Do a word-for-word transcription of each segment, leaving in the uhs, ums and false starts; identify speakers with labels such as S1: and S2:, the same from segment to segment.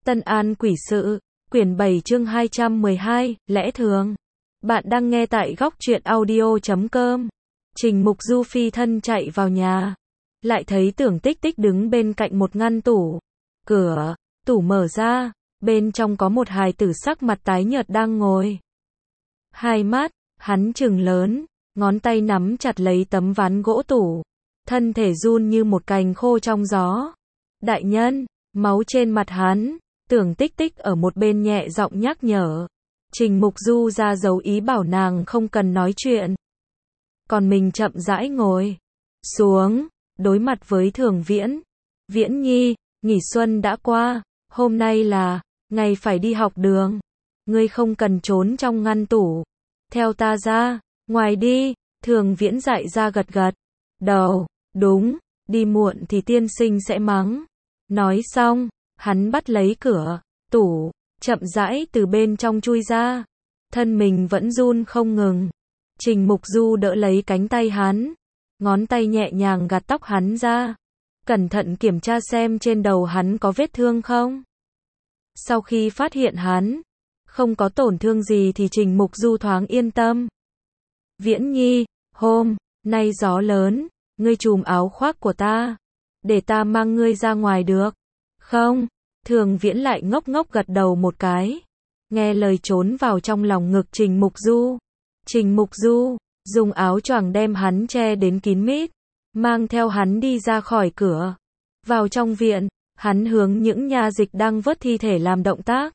S1: Tân An quỷ sự, quyển bảy chương hai trăm mười hai, lẽ thường. Bạn đang nghe tại góc truyện audio chấm com. Trình Mục Du phi thân chạy vào nhà. Lại thấy Tưởng Tích Tích đứng bên cạnh một ngăn tủ. Cửa, tủ mở ra, bên trong có một hài tử sắc mặt tái nhợt đang ngồi. Hai mắt, hắn trừng lớn, ngón tay nắm chặt lấy tấm ván gỗ tủ. Thân thể run như một cành khô trong gió. Đại nhân, máu trên mặt hắn. Tưởng Tích Tích ở một bên nhẹ giọng nhắc nhở. Trình Mục Du ra dấu ý bảo nàng không cần nói chuyện. Còn mình chậm rãi ngồi xuống, đối mặt với Thường Viễn. Viễn Nhi, nghỉ xuân đã qua, hôm nay là ngày phải đi học đường. Ngươi không cần trốn trong ngăn tủ. Theo ta ra, ngoài đi. Thường Viễn dạy ra gật gật đầu. Đúng, đi muộn thì tiên sinh sẽ mắng. Nói xong, hắn bắt lấy cửa tủ, chậm rãi từ bên trong chui ra. Thân mình vẫn run không ngừng. Trình Mục Du đỡ lấy cánh tay hắn, ngón tay nhẹ nhàng gạt tóc hắn ra, cẩn thận kiểm tra xem trên đầu hắn có vết thương không. Sau khi phát hiện hắn không có tổn thương gì thì Trình Mục Du thoáng yên tâm. Viễn Nhi, hôm nay gió lớn, ngươi trùm áo khoác của ta, để ta mang ngươi ra ngoài được không? Thường Viễn lại ngốc ngốc gật đầu một cái, nghe lời trốn vào trong lòng ngực Trình Mục Du. Trình Mục Du dùng áo choàng đem hắn che đến kín mít, mang theo hắn đi ra khỏi cửa. Vào trong viện, hắn hướng những nha dịch đang vớt thi thể làm động tác,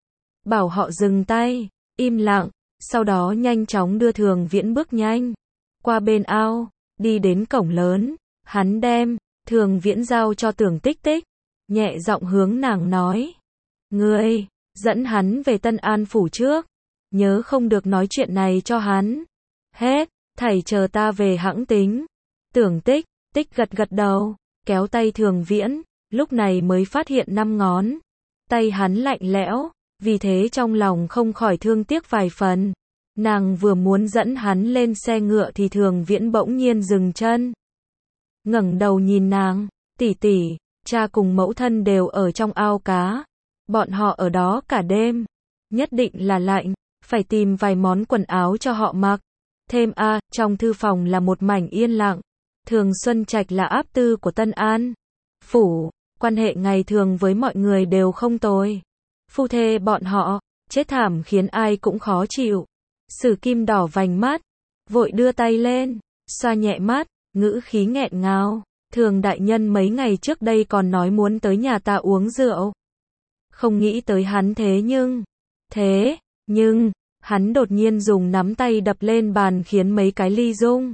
S1: bảo họ dừng tay, im lặng, sau đó nhanh chóng đưa Thường Viễn bước nhanh qua bên ao, đi đến cổng lớn. Hắn đem Thường Viễn giao cho Tưởng Tích Tích, nhẹ giọng hướng nàng nói. Ngươi, dẫn hắn về Tân An phủ trước. Nhớ không được nói chuyện này cho hắn. Hết, thảy chờ ta về hẵng tính. Tưởng Tích, Tích gật gật đầu, kéo tay Thường Viễn, lúc này mới phát hiện năm ngón. Tay hắn lạnh lẽo, vì thế trong lòng không khỏi thương tiếc vài phần. Nàng vừa muốn dẫn hắn lên xe ngựa thì Thường Viễn bỗng nhiên dừng chân. Ngẩng đầu nhìn nàng, tỷ tỷ, cha cùng mẫu thân đều ở trong ao cá. Bọn họ ở đó cả đêm. Nhất định là lạnh, phải tìm vài món quần áo cho họ mặc. Thêm a, à, trong thư phòng là một mảnh yên lặng. Thường Xuân Trạch là áp tư của Tân An phủ, quan hệ ngày thường với mọi người đều không tồi. Phu thê bọn họ, chết thảm khiến ai cũng khó chịu. Sử Kim đỏ vành mắt, vội đưa tay lên, xoa nhẹ mắt, ngữ khí nghẹn ngào. Thường đại nhân mấy ngày trước đây còn nói muốn tới nhà ta uống rượu. Không nghĩ tới hắn thế nhưng, thế, nhưng, hắn đột nhiên dùng nắm tay đập lên bàn khiến mấy cái ly rung.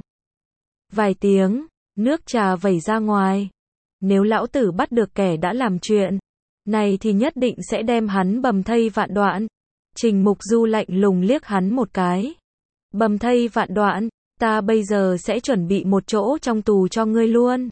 S1: Vài tiếng, nước trà vẩy ra ngoài. Nếu lão tử bắt được kẻ đã làm chuyện này thì nhất định sẽ đem hắn bầm thây vạn đoạn. Trình Mục Du lạnh lùng liếc hắn một cái. Bầm thây vạn đoạn, ta bây giờ sẽ chuẩn bị một chỗ trong tù cho ngươi luôn.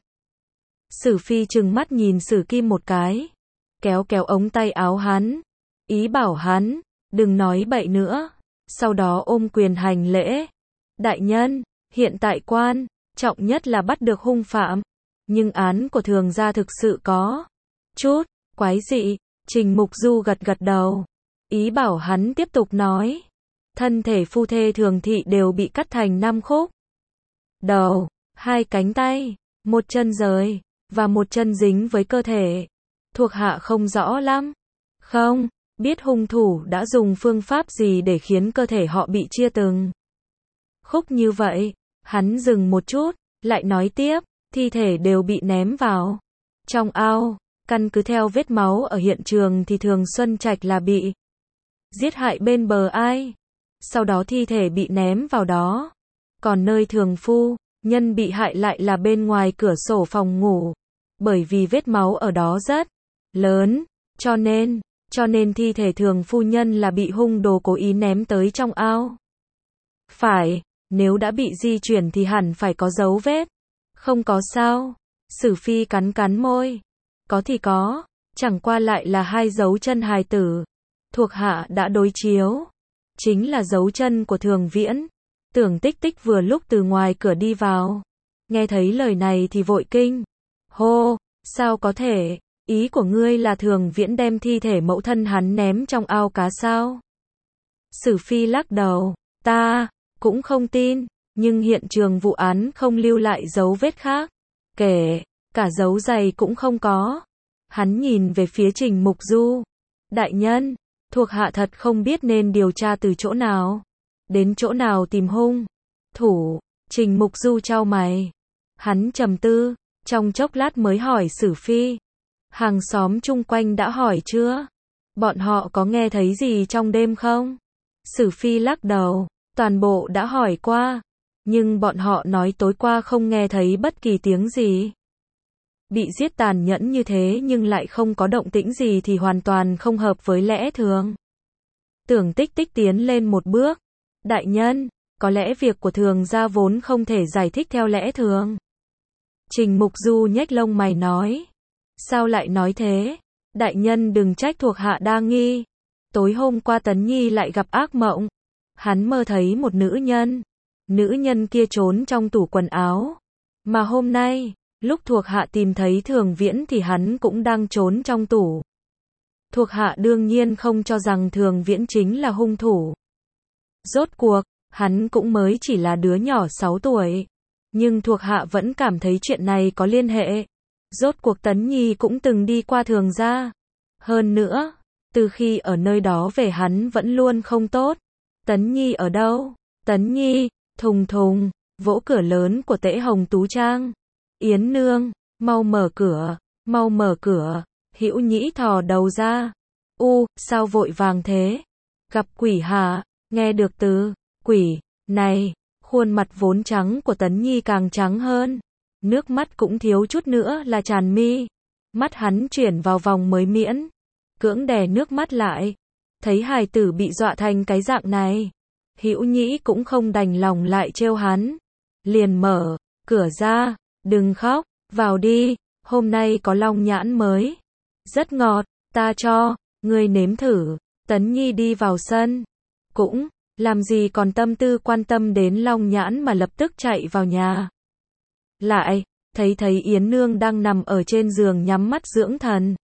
S1: Sử Phi trừng mắt nhìn Sử Kim một cái, kéo kéo ống tay áo hắn, ý bảo hắn đừng nói bậy nữa. Sau đó ôm quyền hành lễ. Đại nhân, hiện tại quan trọng nhất là bắt được hung phạm, nhưng án của Thường gia thực sự có chút quái dị. Trình Mục Du gật gật đầu, ý bảo hắn tiếp tục nói. Thân thể phu thê Thường thị đều bị cắt thành năm khúc. Đầu, hai cánh tay, một chân rời, và một chân dính với cơ thể. Thuộc hạ không rõ lắm. Không biết hung thủ đã dùng phương pháp gì để khiến cơ thể họ bị chia từng khúc như vậy. Hắn dừng một chút, lại nói tiếp, thi thể đều bị ném vào trong ao. Căn cứ theo vết máu ở hiện trường thì Thường Xuân Trạch là bị giết hại bên bờ ai. Sau đó thi thể bị ném vào đó. Còn nơi Thường phu nhân bị hại lại là bên ngoài cửa sổ phòng ngủ. Bởi vì vết máu ở đó rất lớn, cho nên Cho nên thi thể Thường phu nhân là bị hung đồ cố ý ném tới trong ao. Phải, nếu đã bị di chuyển thì hẳn phải có dấu vết. Không có sao? Sử Phi cắn cắn môi. Có thì có, chẳng qua lại là hai dấu chân hài tử. Thuộc hạ đã đối chiếu. Chính là dấu chân của Thường Viễn. Tưởng Tích Tích vừa lúc từ ngoài cửa đi vào. Nghe thấy lời này thì vội kinh. Hô, sao có thể? Ý của ngươi là Thường Viễn đem thi thể mẫu thân hắn ném trong ao cá sao? Sử Phi lắc đầu, ta cũng không tin, nhưng hiện trường vụ án không lưu lại dấu vết khác, kể cả dấu giày cũng không có. Hắn nhìn về phía Trình Mục Du. Đại nhân, thuộc hạ thật không biết nên điều tra từ chỗ nào, đến chỗ nào tìm hung thủ. Trình Mục Du chau mày. Hắn trầm tư, trong chốc lát mới hỏi Sử Phi. Hàng xóm chung quanh đã hỏi chưa? Bọn họ có nghe thấy gì trong đêm không? Sử Phi lắc đầu, toàn bộ đã hỏi qua, nhưng bọn họ nói tối qua không nghe thấy bất kỳ tiếng gì. Bị giết tàn nhẫn như thế nhưng lại không có động tĩnh gì thì hoàn toàn không hợp với lẽ thường. Tưởng Tích Tích tiến lên một bước. Đại nhân, có lẽ việc của Thường gia vốn không thể giải thích theo lẽ thường. Trình Mục Du nhếch lông mày nói. Sao lại nói thế? Đại nhân đừng trách thuộc hạ đa nghi. Tối hôm qua Tấn Nhi lại gặp ác mộng. Hắn mơ thấy một nữ nhân. Nữ nhân kia trốn trong tủ quần áo. Mà hôm nay, lúc thuộc hạ tìm thấy Thường Viễn thì hắn cũng đang trốn trong tủ. Thuộc hạ đương nhiên không cho rằng Thường Viễn chính là hung thủ. Rốt cuộc, hắn cũng mới chỉ là đứa nhỏ sáu tuổi. Nhưng thuộc hạ vẫn cảm thấy chuyện này có liên hệ. Rốt cuộc Tấn Nhi cũng từng đi qua Thường gia. Hơn nữa, từ khi ở nơi đó về hắn vẫn luôn không tốt. Tấn Nhi ở đâu? Tấn Nhi, thùng thùng, vỗ cửa lớn của Tễ Hồng Tú Trang. Yến nương, mau mở cửa, mau mở cửa. Hữu Nhĩ thò đầu ra. U, sao vội vàng thế? Gặp quỷ hả? Nghe được từ quỷ này, khuôn mặt vốn trắng của Tấn Nhi càng trắng hơn. Nước mắt cũng thiếu chút nữa là tràn mi. Mắt hắn chuyển vào vòng mới miễn. Cưỡng đè nước mắt lại. Thấy hài tử bị dọa thành cái dạng này. Hữu Nhĩ cũng không đành lòng lại trêu hắn. Liền mở cửa ra. Đừng khóc, vào đi. Hôm nay có long nhãn mới. Rất ngọt, ta cho, ngươi nếm thử. Tấn Nhi đi vào sân. Cũng, làm gì còn tâm tư quan tâm đến long nhãn mà lập tức chạy vào nhà. Lại, thấy thấy Yến nương đang nằm ở trên giường nhắm mắt dưỡng thần.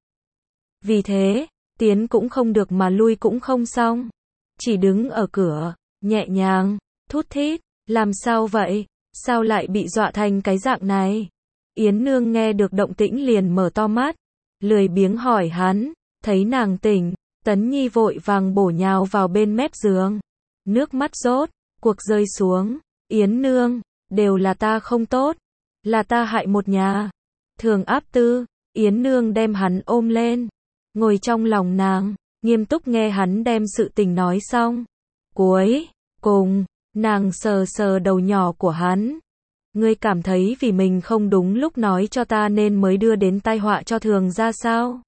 S1: Vì thế, tiến cũng không được mà lui cũng không xong. Chỉ đứng ở cửa, nhẹ nhàng, thút thít, làm sao vậy? Sao lại bị dọa thành cái dạng này? Yến nương nghe được động tĩnh liền mở to mắt, lười biếng hỏi hắn, thấy nàng tỉnh, Tấn Nhi vội vàng bổ nhào vào bên mép giường. Nước mắt rốt cuộc rơi xuống. Yến nương, đều là ta không tốt, là ta hại một nhà. Thường áp tư. Yến nương đem hắn ôm lên, ngồi trong lòng nàng, nghiêm túc nghe hắn đem sự tình nói xong. Cuối cùng, nàng sờ sờ đầu nhỏ của hắn. Ngươi cảm thấy vì mình không đúng lúc nói cho ta nên mới đưa đến tai họa cho Thường gia sao?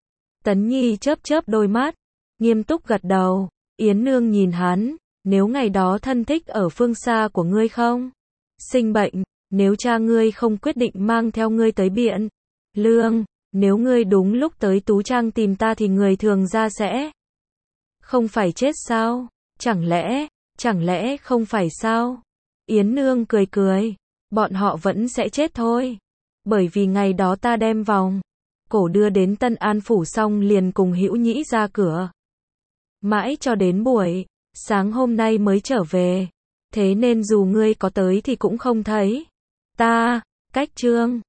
S1: Tấn Nhi chớp chớp đôi mắt, nghiêm túc gật đầu. Yến nương nhìn hắn, nếu ngày đó thân thích ở phương xa của ngươi không sinh bệnh, nếu cha ngươi không quyết định mang theo ngươi tới Biện Lương, nếu ngươi đúng lúc tới Tú Trang tìm ta thì người Thường gia sẽ không phải chết sao? Chẳng lẽ, chẳng lẽ không phải sao? Yến nương cười cười, bọn họ vẫn sẽ chết thôi. Bởi vì ngày đó ta đem vòng cổ đưa đến Tân An phủ xong liền cùng Hữu Nhĩ ra cửa. Mãi cho đến buổi sáng hôm nay mới trở về. Thế nên dù ngươi có tới thì cũng không thấy ta. Cách Trương